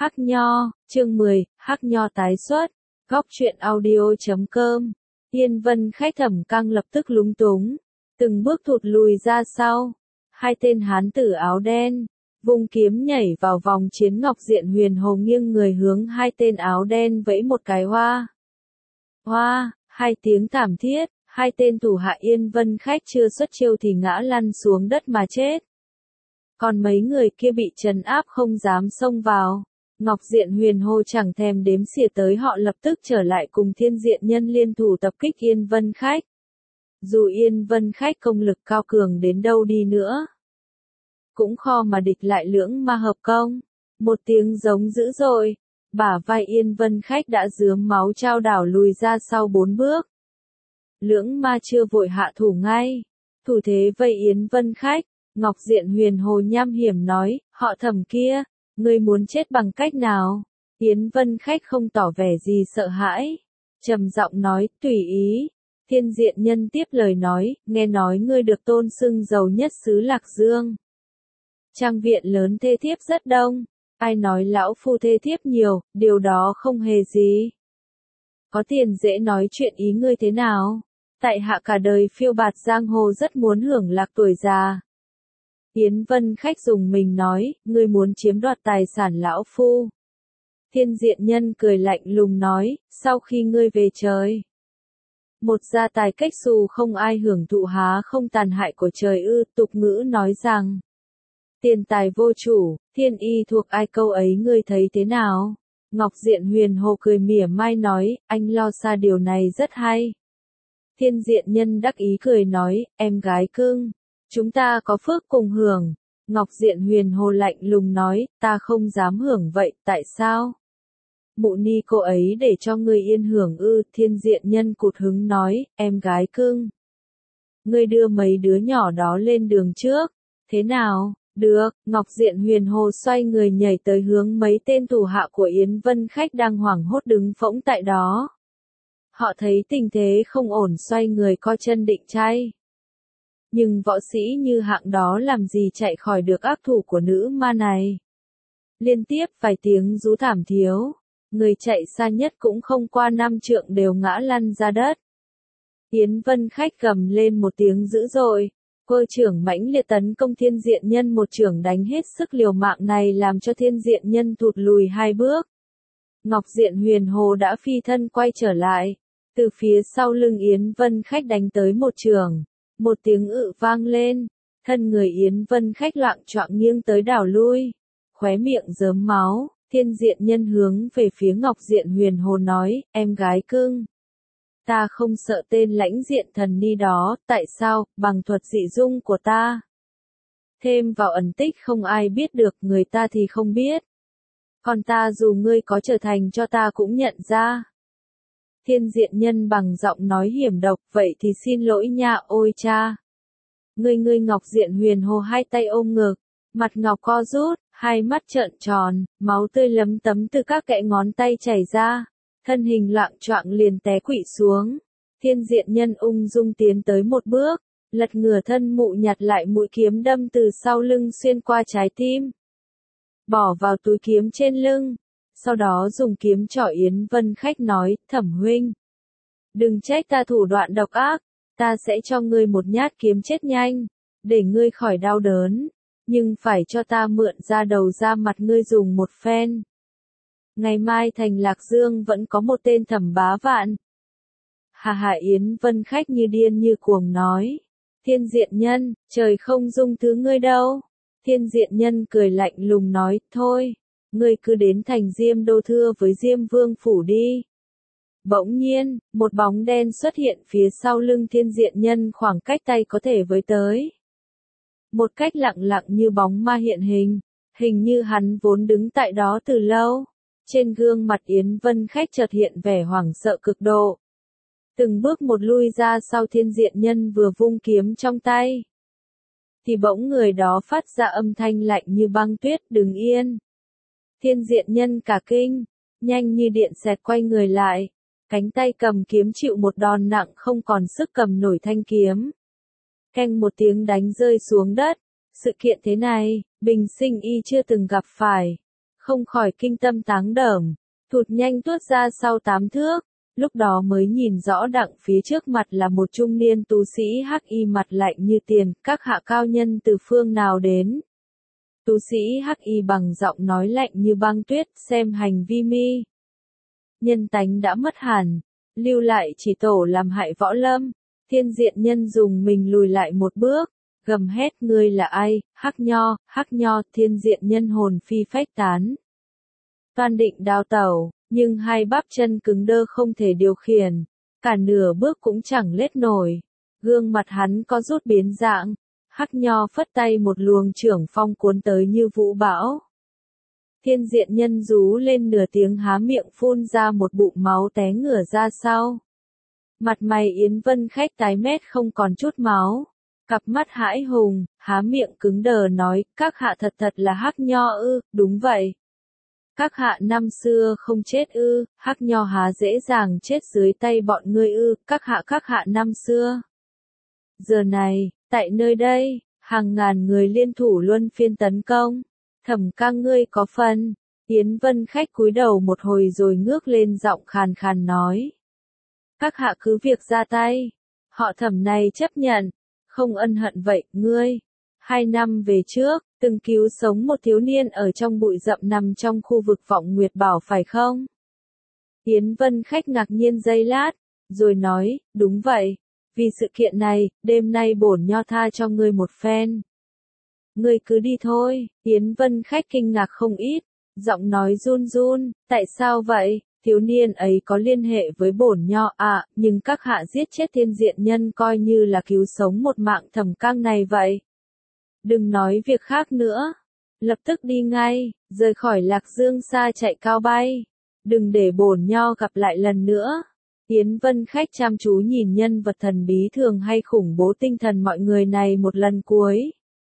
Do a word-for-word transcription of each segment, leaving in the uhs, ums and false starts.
Hắc Nho, chương mười, Hắc Nho tái xuất, góc truyện audio chấm com. Yên Vân Khách Thẩm Căng lập tức lúng túng, từng bước thụt lùi ra sau. Hai tên hán tử áo đen, vung kiếm nhảy vào vòng chiến. Ngọc Diện Huyền Hồ nghiêng người hướng hai tên áo đen vẫy một cái hoa. Hoa, hai tiếng thảm thiết, hai tên thủ hạ Yên Vân Khách chưa xuất chiêu thì ngã lăn xuống đất mà chết. Còn mấy người kia bị trấn áp không dám xông vào. Ngọc Diện Huyền Hồ chẳng thèm đếm xỉa tới họ, lập tức trở lại cùng Thiên Diện Nhân liên thủ tập kích Yên Vân Khách. Dù Yên Vân Khách công lực cao cường đến đâu đi nữa, cũng khó mà địch lại lưỡng ma hợp công. Một tiếng giống dữ dội, bả vai Yên Vân Khách đã rướm máu trao đảo lùi ra sau bốn bước. Lưỡng ma chưa vội hạ thủ ngay, thủ thế vây Yên Vân Khách. Ngọc Diện Huyền Hồ nham hiểm nói, họ Thẩm kia, ngươi muốn chết bằng cách nào? Yến Vân Khách không tỏ vẻ gì sợ hãi, trầm giọng nói, tùy ý. Thiên Diện Nhân tiếp lời nói, nghe nói ngươi được tôn xưng giàu nhất xứ Lạc Dương. Trang viện lớn thê thiếp rất đông, ai nói lão phu thê thiếp nhiều, điều đó không hề gì. Có tiền dễ nói chuyện, ý ngươi thế nào? Tại hạ cả đời phiêu bạt giang hồ rất muốn hưởng lạc tuổi già. Yến Vân Khách dùng mình nói, ngươi muốn chiếm đoạt tài sản lão phu. Thiên Diện Nhân cười lạnh lùng nói, sau khi ngươi về trời, một gia tài cách xù không ai hưởng thụ há không tàn hại của trời ư? Tục ngữ nói rằng, tiền tài vô chủ, thiên y thuộc ai, câu ấy ngươi thấy thế nào? Ngọc Diện Huyền Hồ cười mỉa mai nói, anh lo xa điều này rất hay. Thiên Diện Nhân đắc ý cười nói, em gái cưng, chúng ta có phước cùng hưởng. Ngọc Diện Huyền Hồ lạnh lùng nói, ta không dám hưởng vậy, tại sao? Mụ ni cô ấy để cho ngươi yên hưởng ư? Thiên Diện Nhân cụt hứng nói, em gái cưng, ngươi đưa mấy đứa nhỏ đó lên đường trước, thế nào? Được. Ngọc Diện Huyền Hồ xoay người nhảy tới hướng mấy tên thủ hạ của Yến Vân Khách đang hoảng hốt đứng phỗng tại đó. Họ thấy tình thế không ổn, xoay người co chân định chay. Nhưng võ sĩ như hạng đó làm gì chạy khỏi được ác thủ của nữ ma này. Liên tiếp vài tiếng rú thảm thiếu, người chạy xa nhất cũng không qua năm trượng đều ngã lăn ra đất. Yến Vân Khách gầm lên một tiếng dữ dội, cơ trưởng mãnh liệt tấn công Thiên Diện Nhân, một chưởng đánh hết sức liều mạng này làm cho Thiên Diện Nhân thụt lùi hai bước. Ngọc Diện Huyền Hồ đã phi thân quay trở lại, từ phía sau lưng Yến Vân Khách đánh tới một chưởng. Một tiếng ự vang lên, thân người Yến Vân Khách loạng choạng nghiêng tới đảo lui, khóe miệng rớm máu. Thiên Diện Nhân hướng về phía Ngọc Diện Huyền Hồ nói, em gái cưng, ta không sợ tên lãnh diện thần ni đó, tại sao? Bằng thuật dị dung của ta, thêm vào ẩn tích không ai biết được, người ta thì không biết. Còn ta dù ngươi có trở thành cho ta cũng nhận ra. Thiên Diện Nhân bằng giọng nói hiểm độc, vậy thì xin lỗi nha. Ôi cha! Ngươi ngươi Ngọc Diện Huyền Hồ hai tay ôm ngực, mặt ngọc co rút, hai mắt trợn tròn, máu tươi lấm tấm từ các kẽ ngón tay chảy ra, thân hình loạng choạng liền té quỵ xuống. Thiên Diện Nhân ung dung tiến tới một bước, lật ngửa thân mụ nhặt lại mũi kiếm đâm từ sau lưng xuyên qua trái tim, bỏ vào túi kiếm trên lưng. Sau đó dùng kiếm trỏ Yến Vân Khách nói, Thẩm huynh, đừng trách ta thủ đoạn độc ác, ta sẽ cho ngươi một nhát kiếm chết nhanh, để ngươi khỏi đau đớn, nhưng phải cho ta mượn ra đầu ra mặt ngươi dùng một phen. Ngày mai thành Lạc Dương vẫn có một tên Thẩm Bá Vạn. Hà hà. Yến Vân Khách như điên như cuồng nói, Thiên Diện Nhân, trời không dung thứ ngươi đâu. Thiên Diện Nhân cười lạnh lùng nói, thôi, ngươi cứ đến thành Diêm Đô thưa với Diêm Vương phủ đi. Bỗng nhiên, một bóng đen xuất hiện phía sau lưng Thiên Diện Nhân, khoảng cách tay có thể với tới. Một cách lặng lặng như bóng ma hiện hình, hình như hắn vốn đứng tại đó từ lâu. Trên gương mặt Yến Vân Khách chợt hiện vẻ hoảng sợ cực độ. Từng bước một lui ra sau. Thiên Diện Nhân vừa vung kiếm trong tay, thì bỗng người đó phát ra âm thanh lạnh như băng tuyết, đừng yên. Thiên Diện Nhân cả kinh, nhanh như điện xẹt quay người lại, cánh tay cầm kiếm chịu một đòn nặng không còn sức cầm nổi thanh kiếm. Keng một tiếng đánh rơi xuống đất. Sự kiện thế này, bình sinh y chưa từng gặp phải. không khỏi kinh tâm táng đởm, thụt nhanh tuốt ra sau tám thước, lúc đó mới nhìn rõ đặng phía trước mặt là một trung niên tu sĩ hắc y mặt lạnh như tiền, các hạ cao nhân từ phương nào đến. Tu sĩ hắc y bằng giọng nói lạnh như băng tuyết, xem hành vi mi. Nhân tánh đã mất hẳn, lưu lại chỉ tổ làm hại võ lâm. Thiên diện nhân dùng mình lùi lại một bước, gầm hét ngươi là ai, hắc nho, hắc nho, thiên diện nhân hồn phi phách tán. Toan định đào tẩu, nhưng hai bắp chân cứng đơ không thể điều khiển, cả nửa bước cũng chẳng lết nổi, gương mặt hắn có rút biến dạng, hắc nho phất tay một luồng trưởng phong cuốn tới như vũ bão. Thiên diện nhân rú lên nửa tiếng há miệng phun ra một bụng máu té ngửa ra sau. Mặt mày Yến Vân Khách tái mét không còn chút máu, cặp mắt hãi hùng, há miệng cứng đờ nói, các hạ thật thật là hắc nho ư, đúng vậy. Các hạ năm xưa không chết ư, hắc nho há dễ dàng chết dưới tay bọn ngươi ư, các hạ các hạ năm xưa. Giờ này, tại nơi đây, hàng ngàn người liên thủ luân phiên tấn công, Thẩm Cang ngươi có phần. Yến Vân Khách cúi đầu một hồi rồi ngước lên giọng khàn khàn nói. Các hạ cứ việc ra tay, họ Thẩm này chấp nhận, không ân hận vậy, ngươi. Hai năm về trước, từng cứu sống một thiếu niên ở trong bụi rậm nằm trong khu vực Vọng Nguyệt Bảo phải không? Yến Vân Khách ngạc nhiên giây lát, rồi nói, đúng vậy, vì sự kiện này, đêm nay bổn nho tha cho ngươi một phen. Ngươi cứ đi thôi, Yến Vân Khách kinh ngạc không ít, giọng nói run run, tại sao vậy? Thiếu niên ấy có liên hệ với bổn nho à, nhưng các hạ giết chết thiên diện nhân coi như là cứu sống một mạng Thẩm Cang này vậy. Đừng nói việc khác nữa. Lập tức đi ngay, rời khỏi Lạc Dương xa chạy cao bay. Đừng để bổn nho gặp lại lần nữa. Yến Vân Khách chăm chú nhìn nhân vật thần bí thường hay khủng bố tinh thần mọi người này một lần cuối.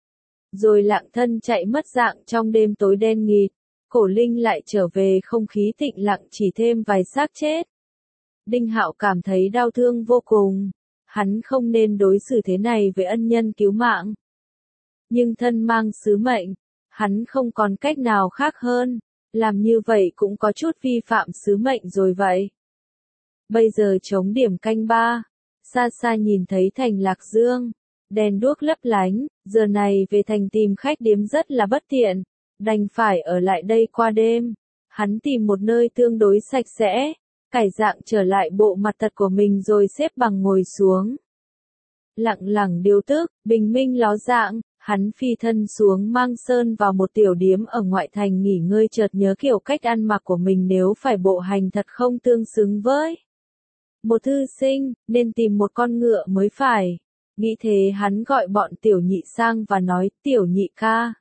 Rồi lạng thân chạy mất dạng trong đêm tối đen nghịt. Cổ Linh lại trở về không khí tĩnh lặng chỉ thêm vài xác chết. Đinh Hạo cảm thấy đau thương vô cùng. Hắn không nên đối xử thế này với ân nhân cứu mạng. Nhưng thân mang sứ mệnh, hắn không còn cách nào khác hơn. Làm như vậy cũng có chút vi phạm sứ mệnh rồi vậy. Bây giờ chống điểm canh ba. Xa xa nhìn thấy thành Lạc Dương. Đèn đuốc lấp lánh, giờ này về thành tìm khách điếm rất là bất tiện. Đành phải ở lại đây qua đêm. Hắn tìm một nơi tương đối sạch sẽ, cải dạng trở lại bộ mặt thật của mình rồi xếp bằng ngồi xuống. Lặng lặng điều tức, bình minh ló dạng, hắn phi thân xuống Mang Sơn vào một tiểu điếm ở ngoại thành nghỉ ngơi chợt nhớ kiểu cách ăn mặc của mình nếu phải bộ hành thật không tương xứng với một thư sinh, nên tìm một con ngựa mới phải. Nghĩ thế hắn gọi bọn tiểu nhị sang và nói, tiểu nhị ca.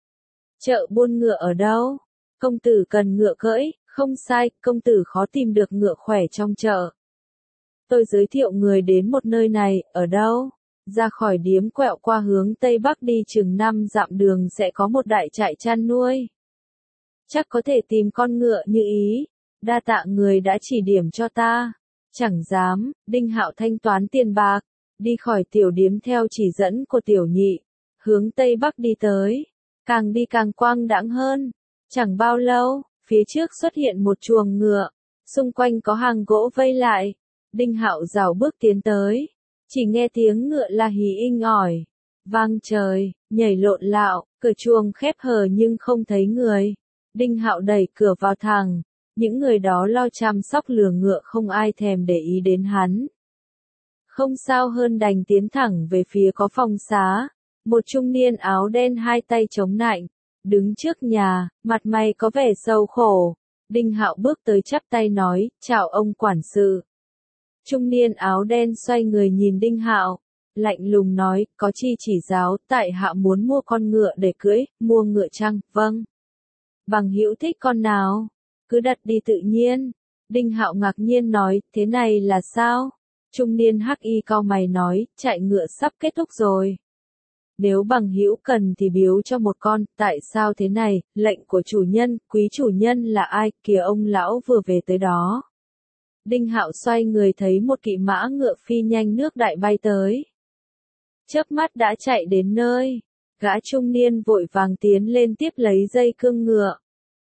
Chợ buôn ngựa ở đâu? Công tử cần ngựa cưỡi, không sai, công tử khó tìm được ngựa khỏe trong chợ. Tôi giới thiệu người đến một nơi này, ở đâu? Ra khỏi điếm quẹo qua hướng Tây Bắc đi chừng năm dặm đường sẽ có một đại trại chăn nuôi. Chắc có thể tìm con ngựa như ý, đa tạ người đã chỉ điểm cho ta. Chẳng dám, Đinh Hạo thanh toán tiền bạc, đi khỏi tiểu điếm theo chỉ dẫn của tiểu nhị, hướng Tây Bắc đi tới. Càng đi càng quang đãng hơn. Chẳng bao lâu, phía trước xuất hiện một chuồng ngựa, xung quanh có hàng gỗ vây lại. Đinh Hạo rảo bước tiến tới, chỉ nghe tiếng ngựa la hí inh ỏi, vang trời, nhảy lộn lạo, cửa chuồng khép hờ nhưng không thấy người. Đinh Hạo đẩy cửa vào thẳng, những người đó lo chăm sóc lừa ngựa không ai thèm để ý đến hắn. Không sao hơn đành tiến thẳng về phía có phòng xá. Một trung niên áo đen hai tay chống nạnh, đứng trước nhà, mặt mày có vẻ sầu khổ. Đinh Hạo bước tới chắp tay nói, chào ông quản sự. Trung niên áo đen xoay người nhìn Đinh Hạo, lạnh lùng nói, có chi chỉ giáo, tại hạ muốn mua con ngựa để cưỡi, mua ngựa chăng, vâng. Bằng hữu thích con nào, cứ đặt đi tự nhiên. Đinh Hạo ngạc nhiên nói, thế này là sao? Trung niên hắc y cau mày nói, chạy ngựa sắp kết thúc rồi. Nếu bằng hữu cần thì biếu cho một con, tại sao thế này, lệnh của chủ nhân, quý chủ nhân là ai, kìa ông lão vừa về tới đó. Đinh Hạo xoay người thấy một kỵ mã ngựa phi nhanh nước đại bay tới. Chớp mắt đã chạy đến nơi, gã trung niên vội vàng tiến lên tiếp lấy dây cương ngựa.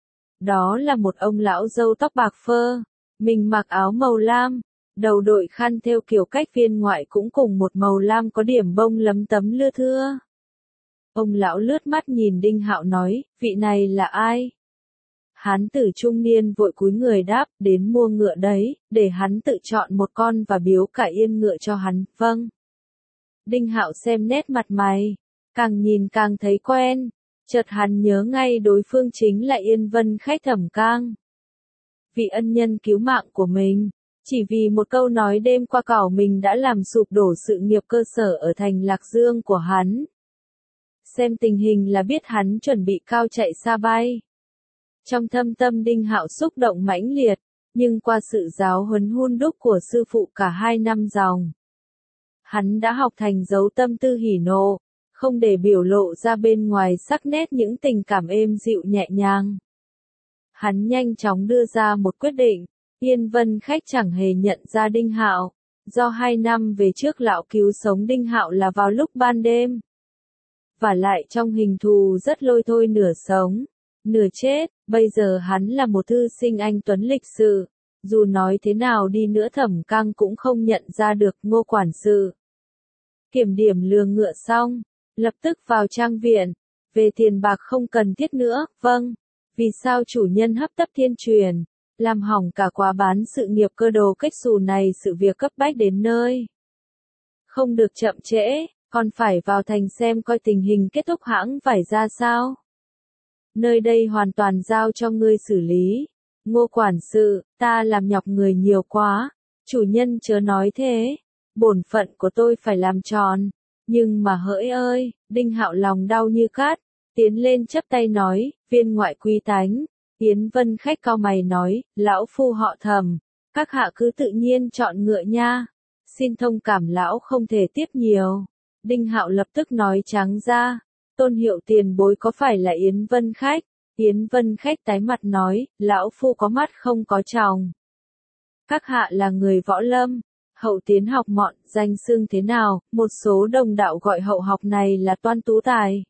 Đó là một ông lão râu tóc bạc phơ, mình mặc áo màu lam, đầu đội khăn thêu kiểu cách viên ngoại cũng cùng một màu lam có điểm bông lấm tấm lưa thưa. Ông lão lướt mắt nhìn Đinh Hạo nói, vị này là ai? Hán tử trung niên vội cúi người đáp, đến mua ngựa đấy, để hắn tự chọn một con và biếu cả yên ngựa cho hắn, vâng. Đinh Hạo xem nét mặt mày, càng nhìn càng thấy quen, chợt hắn nhớ ngay đối phương chính là Yên Vân Khách Thẩm Cang. Vị ân nhân cứu mạng của mình, chỉ vì một câu nói đêm qua cỏ mình đã làm sụp đổ sự nghiệp cơ sở ở thành Lạc Dương của hắn. Xem tình hình là biết hắn chuẩn bị cao chạy xa bay. Trong thâm tâm Đinh Hạo xúc động mãnh liệt, nhưng qua sự giáo huấn hun đúc của sư phụ cả hai năm dòng, hắn đã học thành giấu tâm tư hỉ nộ, không để biểu lộ ra bên ngoài sắc nét những tình cảm êm dịu nhẹ nhàng. Hắn nhanh chóng đưa ra một quyết định, Yên Vân Khách chẳng hề nhận ra Đinh Hạo, do hai năm về trước lão cứu sống Đinh Hạo là vào lúc ban đêm. Và lại trong hình thù rất lôi thôi nửa sống, nửa chết, bây giờ hắn là một thư sinh anh tuấn lịch sự, dù nói thế nào đi nữa Thẩm Cang cũng không nhận ra được Ngô quản sự. Kiểm điểm lừa ngựa xong, lập tức vào trang viện, về tiền bạc không cần thiết nữa, vâng, vì sao chủ nhân hấp tấp thiên truyền, làm hỏng cả quá bán sự nghiệp cơ đồ cách xù này sự việc cấp bách đến nơi. Không được chậm trễ, còn phải vào thành xem coi tình hình kết thúc hãng vải ra sao. Nơi đây hoàn toàn giao cho ngươi xử lý. Ngô quản sự, ta làm nhọc người nhiều quá, chủ nhân chớ nói thế, bổn phận của tôi phải làm tròn. Nhưng mà hỡi ơi, Đinh Hạo lòng đau như cát, tiến lên chắp tay nói, viên ngoại quý tánh. Yến Vân Khách cau mày nói, lão phu họ Thẩm, các hạ cứ tự nhiên chọn ngựa nha. Xin thông cảm lão không thể tiếp nhiều. Đinh Hạo lập tức nói trắng ra, tôn hiệu tiền bối có phải là Yến Vân Khách? Yến Vân Khách tái mặt nói, lão phu có mắt không có tròng. Các hạ là người võ lâm, hậu tiến học mọn, danh xưng thế nào, một số đồng đạo gọi hậu học này là toan tú tài.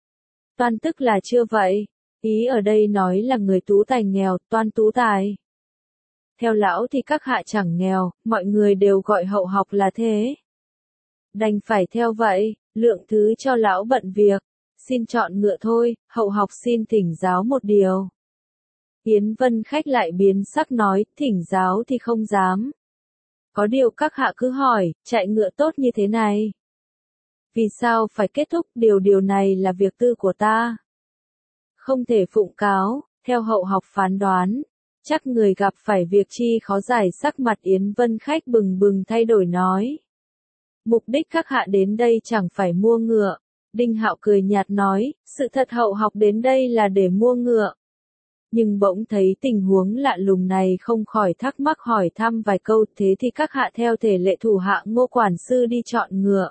Toan tức là chưa vậy, ý ở đây nói là người tú tài nghèo, toan tú tài. Theo lão thì các hạ chẳng nghèo, mọi người đều gọi hậu học là thế. Đành phải theo vậy, lượng thứ cho lão bận việc, xin chọn ngựa thôi, hậu học xin thỉnh giáo một điều. Yến Vân Khách lại biến sắc nói, thỉnh giáo thì không dám. Có điều các hạ cứ hỏi, chạy ngựa tốt như thế này. Vì sao phải kết thúc, điều điều này là việc tư của ta. Không thể phụng cáo, theo hậu học phán đoán. Chắc người gặp phải việc chi khó giải, sắc mặt Yến Vân Khách bừng bừng thay đổi nói. Mục đích các hạ đến đây chẳng phải mua ngựa. Đinh Hạo cười nhạt nói, sự thật hậu học đến đây là để mua ngựa. Nhưng bỗng thấy tình huống lạ lùng này không khỏi thắc mắc hỏi thăm vài câu, thế thì các hạ theo thể lệ thủ hạ Ngô quản sư đi chọn ngựa.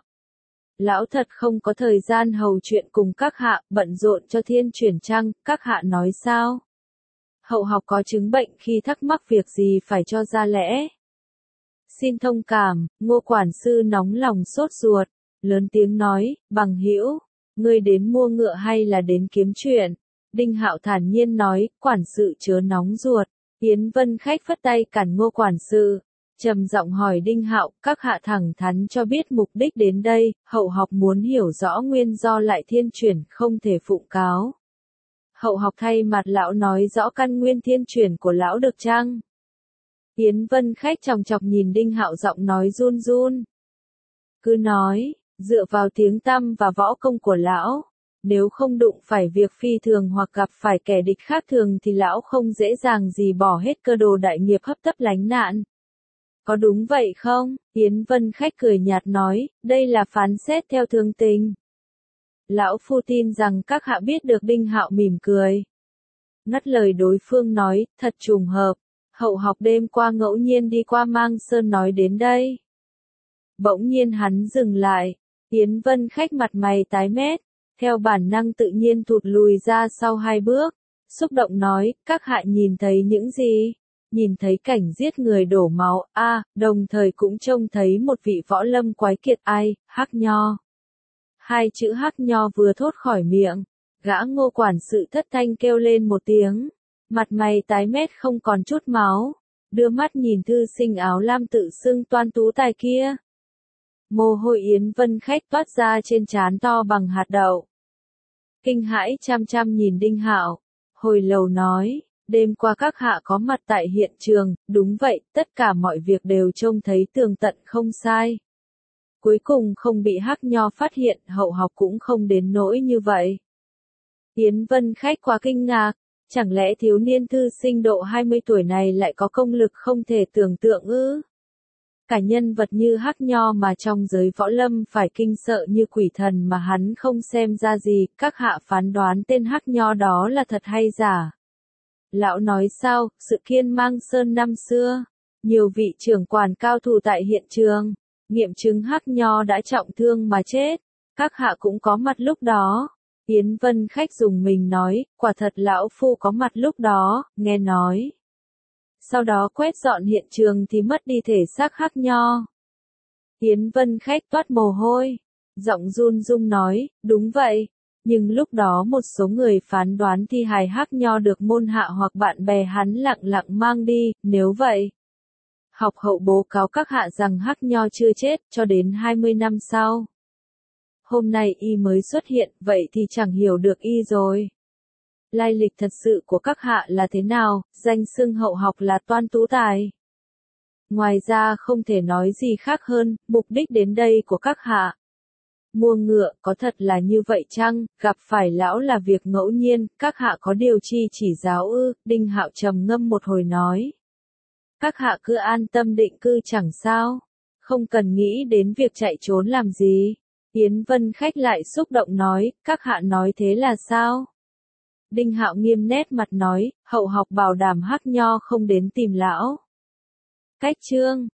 Lão thật không có thời gian hầu chuyện cùng các hạ, bận rộn cho thiên chuyển trăng, các hạ nói sao? Hậu học có chứng bệnh, khi thắc mắc việc gì phải cho ra lẽ. Xin thông cảm, Ngô quản sư nóng lòng sốt ruột, lớn tiếng nói, bằng hữu, ngươi đến mua ngựa hay là đến kiếm chuyện? Đinh Hạo thản nhiên nói, quản sự chớ nóng ruột. Yến Vân Khách phất tay cản Ngô quản sự, trầm giọng hỏi Đinh Hạo, các hạ thẳng thắn cho biết mục đích đến đây, hậu học muốn hiểu rõ nguyên do lại thiên chuyển, không thể phụng cáo. Hậu học thay mặt lão nói rõ căn nguyên thiên chuyển của lão được chăng? Yến Vân Khách chòng chọc nhìn Đinh Hạo, giọng nói run run. Cứ nói, dựa vào tiếng tăm và võ công của lão, nếu không đụng phải việc phi thường hoặc gặp phải kẻ địch khác thường thì lão không dễ dàng gì bỏ hết cơ đồ đại nghiệp hấp tấp lánh nạn. Có đúng vậy không? Yến Vân Khách cười nhạt nói, đây là phán xét theo thường tình. Lão phu tin rằng các hạ biết được. Đinh Hạo mỉm cười. Ngắt lời đối phương nói, thật trùng hợp, hậu học đêm qua ngẫu nhiên đi qua Mang Sơn nói đến đây. Bỗng nhiên hắn dừng lại, Yến Vân Khách mặt mày tái mét, theo bản năng tự nhiên thụt lùi ra sau hai bước, xúc động nói, các hạ nhìn thấy những gì? Nhìn thấy cảnh giết người đổ máu, a, à, đồng thời cũng trông thấy một vị võ lâm quái kiệt ai, Hắc Nho. Hai chữ Hắc Nho vừa thốt khỏi miệng, gã Ngô quản sự thất thanh kêu lên một tiếng, Mặt mày tái mét không còn chút máu, đưa mắt nhìn thư sinh áo lam tự xưng toan tú tài kia. Mồ hôi Yến Vân Khách toát ra trên trán to bằng hạt đậu. Kinh hãi chăm chăm nhìn Đinh Hạo, hồi lâu nói, đêm qua các hạ có mặt tại hiện trường, đúng vậy, tất cả mọi việc đều trông thấy tường tận không sai. Cuối cùng không bị Hắc Nho phát hiện, hậu học cũng không đến nỗi như vậy. Yến Vân Khách quá kinh ngạc, chẳng lẽ thiếu niên thư sinh độ hai mươi tuổi này lại có công lực không thể tưởng tượng ư? Cả nhân vật như Hắc Nho mà trong giới võ lâm phải kinh sợ như quỷ thần mà hắn không xem ra gì, các hạ phán đoán tên Hắc Nho đó là thật hay giả? Lão nói sao, sự Kiên Mang Sơn năm xưa, nhiều vị trưởng quản cao thủ tại hiện trường, nghiệm chứng Hắc Nho đã trọng thương mà chết, các hạ cũng có mặt lúc đó. Yến Vân Khách dùng mình nói, quả thật lão phu có mặt lúc đó, nghe nói. Sau đó quét dọn hiện trường thì mất đi thể xác Hắc Nho. Yến Vân Khách toát mồ hôi, giọng run run nói, đúng vậy, nhưng lúc đó một số người phán đoán thi hài Hắc Nho được môn hạ hoặc bạn bè hắn lặng lặng mang đi, nếu vậy. Học hậu bố cáo các hạ rằng Hắc Nho chưa chết, cho đến hai mươi năm sau. Hôm nay y mới xuất hiện, vậy thì chẳng hiểu được y rồi. Lai lịch thật sự của các hạ là thế nào, danh xưng hậu học là toan tú tài. Ngoài ra không thể nói gì khác hơn, mục đích đến đây của các hạ. Mua ngựa, có thật là như vậy chăng, gặp phải lão là việc ngẫu nhiên, các hạ có điều chi chỉ giáo ư, Đinh Hạo trầm ngâm một hồi nói. Các hạ cứ an tâm định cư chẳng sao, không cần nghĩ đến việc chạy trốn làm gì. Yến Vân Khách lại xúc động nói, các hạ nói thế là sao? Đinh Hạo nghiêm nét mặt nói, hậu học bảo đảm Hắc Nho không đến tìm lão. Cách chương